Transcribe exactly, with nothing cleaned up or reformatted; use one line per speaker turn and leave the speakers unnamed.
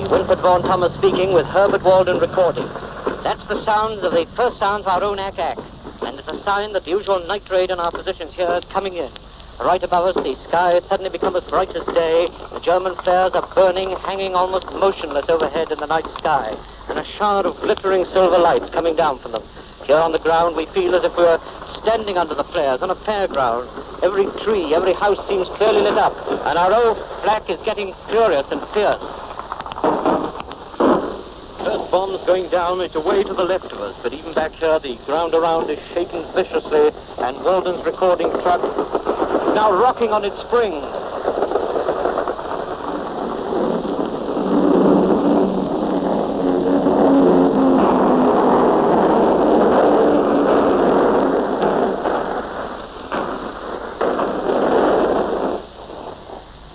Wilfred Vaughan Thomas speaking with Herbert Walden recording. That's the sounds of the first sound of our own ack-ack. And it's a sign that the usual night raid on our positions here is coming in. Right above us, the sky has suddenly become as bright as day. The German flares are burning, hanging almost motionless overhead in the night sky, and a shower of glittering silver light coming down from them. Here on the ground, we feel as if we were standing under the flares on a fairground. Every tree, every house seems clearly lit up, and our old flak is getting furious and fierce. First bombs going down, it's away to the left of us, but even back here, the ground around is shaking viciously, and Walden's recording truck is now rocking on its springs.